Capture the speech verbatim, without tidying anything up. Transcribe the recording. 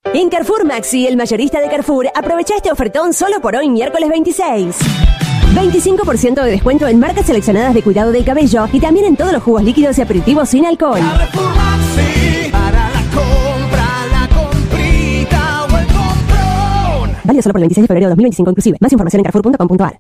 En Carrefour Maxi, el mayorista de Carrefour, aprovecha este ofertón solo por hoy, miércoles veintiséis. veinticinco por ciento de descuento en marcas seleccionadas de cuidado del cabello y también en todos los jugos líquidos y aperitivos sin alcohol. Carrefour Maxi, para la compra, la comprita o el comprón. Válido solo por el veintiséis de febrero de dos mil veinticinco inclusive. Más información en carrefour punto com punto a r.